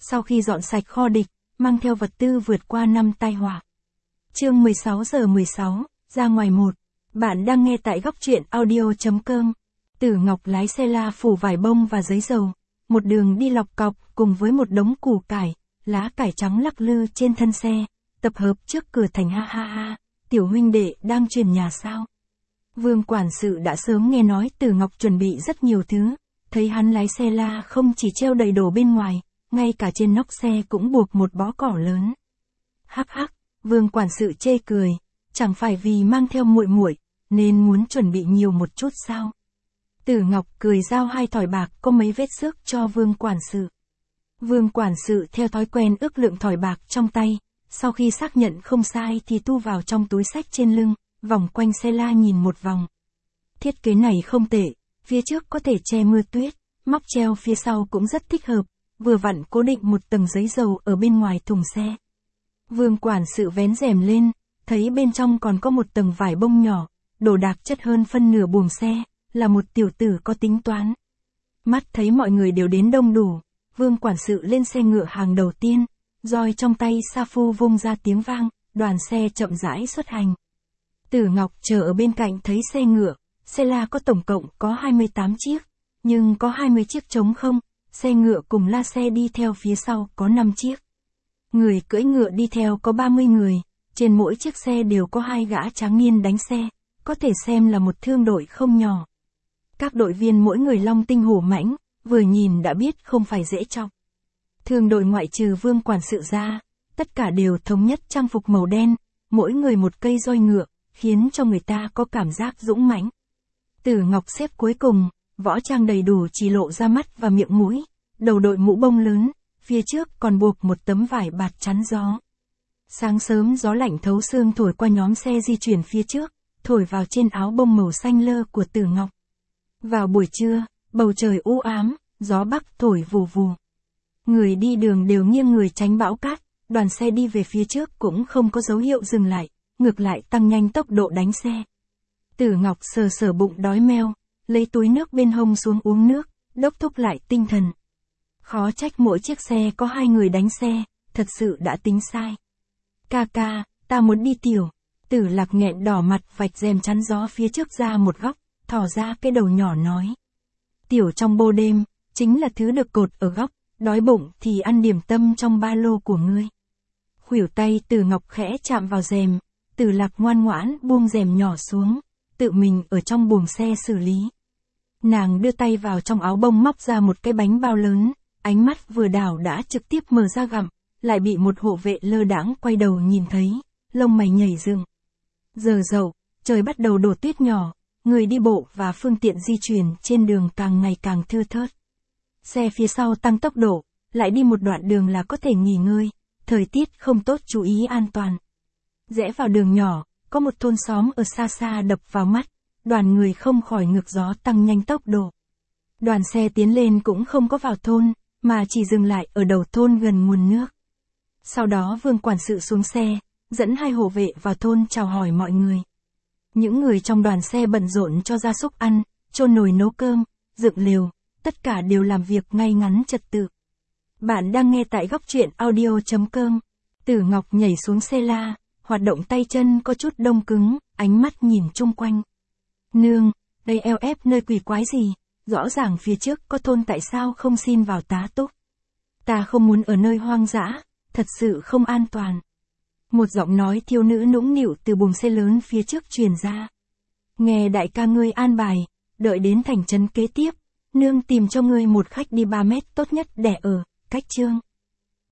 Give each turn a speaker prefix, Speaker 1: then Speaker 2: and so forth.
Speaker 1: sau khi dọn sạch kho địch, mang theo vật tư vượt qua năm tai họa. Chương 16:16, ra ngoài một. Bạn đang nghe tại góc truyện audio.com. Tử Ngọc lái xe la phủ vải bông và giấy dầu, một đường đi lọc cọc cùng với một đống củ cải, lá cải trắng lắc lư trên thân xe, tập hợp trước cửa thành. Ha ha ha, tiểu huynh đệ đang chuyển nhà sao? Vương quản sự đã sớm nghe nói Tử Ngọc chuẩn bị rất nhiều thứ, thấy hắn lái xe la không chỉ treo đầy đồ bên ngoài, ngay cả trên nóc xe cũng buộc một bó cỏ lớn. Hắc hắc, Vương quản sự chê cười, chẳng phải vì mang theo muội muội nên muốn chuẩn bị nhiều một chút sao? Tử Ngọc cười giao 2 thỏi bạc có mấy vết xước cho Vương quản sự. Vương quản sự theo thói quen ước lượng thỏi bạc trong tay, sau khi xác nhận không sai thì thu vào trong túi xách trên lưng, vòng quanh xe la nhìn một vòng. Thiết kế này không tệ, phía trước có thể che mưa tuyết, móc treo phía sau cũng rất thích hợp, vừa vặn cố định một tầng giấy dầu ở bên ngoài thùng xe. Vương quản sự vén rèm lên, thấy bên trong còn có một tầng vải bông nhỏ, đồ đạc chất hơn phân nửa buồng xe, là một tiểu tử có tính toán. Mắt thấy mọi người đều đến đông đủ, Vương quản sự lên xe ngựa hàng đầu tiên, roi trong tay sa phu vung ra tiếng vang, đoàn xe chậm rãi xuất hành. Tử Ngọc chờ ở bên cạnh thấy xe ngựa, xe la có tổng cộng có 28 chiếc, nhưng có 20 chiếc trống không, xe ngựa cùng la xe đi theo phía sau có 5 chiếc. Người cưỡi ngựa đi theo có 30 người, trên mỗi chiếc xe đều có 2 gã tráng niên đánh xe, có thể xem là một thương đội không nhỏ. Các đội viên mỗi người long tinh hổ mãnh, vừa nhìn đã biết không phải dễ chọc. Thương đội ngoại trừ Vương quản sự ra, tất cả đều thống nhất trang phục màu đen, mỗi người một cây roi ngựa, khiến cho người ta có cảm giác dũng mãnh. Tử Ngọc xếp cuối cùng, võ trang đầy đủ chỉ lộ ra mắt và miệng mũi, đầu đội mũ bông lớn, phía trước còn buộc một tấm vải bạt chắn gió. Sáng sớm gió lạnh thấu xương thổi qua nhóm xe di chuyển phía trước, thổi vào trên áo bông màu xanh lơ của Tử Ngọc. Vào buổi trưa, bầu trời u ám, gió bắc thổi vù vù. Người đi đường đều nghiêng người tránh bão cát, đoàn xe đi về phía trước cũng không có dấu hiệu dừng lại, ngược lại tăng nhanh tốc độ đánh xe. Tử Ngọc sờ sờ bụng đói meo, lấy túi nước bên hông xuống uống nước, đốc thúc lại tinh thần. Khó trách mỗi chiếc xe có 2 người đánh xe, thật sự đã tính sai. Ca ca, ta muốn đi tiểu. Tử Lạc nghẹn đỏ mặt vạch rèm chắn gió phía trước ra một góc, thò ra cái đầu nhỏ nói. Tiểu trong bô đêm, chính là thứ được cột ở góc, đói bụng thì ăn điểm tâm trong ba lô của ngươi. Khuỷu tay Tử Ngọc khẽ chạm vào rèm, Tử Lạc ngoan ngoãn buông rèm nhỏ xuống, tự mình ở trong buồng xe xử lý. Nàng đưa tay vào trong áo bông móc ra một cái bánh bao lớn, ánh mắt vừa đảo đã trực tiếp mở ra gặm, lại bị một hộ vệ lơ đãng quay đầu nhìn thấy, lông mày nhảy dựng. Giờ dậu, trời bắt đầu đổ tuyết nhỏ, người đi bộ và phương tiện di chuyển trên đường càng ngày càng thưa thớt. Xe phía sau tăng tốc độ, lại đi một đoạn đường là có thể nghỉ ngơi, thời tiết không tốt chú ý an toàn. Rẽ vào đường nhỏ, có một thôn xóm ở xa xa đập vào mắt, đoàn người không khỏi ngược gió tăng nhanh tốc độ. Đoàn xe tiến lên cũng không có vào thôn, mà chỉ dừng lại ở đầu thôn gần nguồn nước. Sau đó Vương quản sự xuống xe, dẫn 2 hộ vệ vào thôn chào hỏi mọi người. Những người trong đoàn xe bận rộn cho gia súc ăn, chôn nồi nấu cơm, dựng lều, tất cả đều làm việc ngay ngắn trật tự. Bạn đang nghe tại góc truyện audio.com. Tử Ngọc nhảy xuống xe la, hoạt động tay chân có chút đông cứng, ánh mắt nhìn chung quanh. Nương, đây eo ép nơi quỷ quái gì, rõ ràng phía trước có thôn tại sao không xin vào tá túc. Ta không muốn ở nơi hoang dã, thật sự không an toàn. Một giọng nói thiếu nữ nũng nịu từ buồng xe lớn phía trước truyền ra. Nghe đại ca ngươi an bài, đợi đến thành trấn kế tiếp, nương tìm cho ngươi một khách đi 3 mét tốt nhất để ở, cách chương.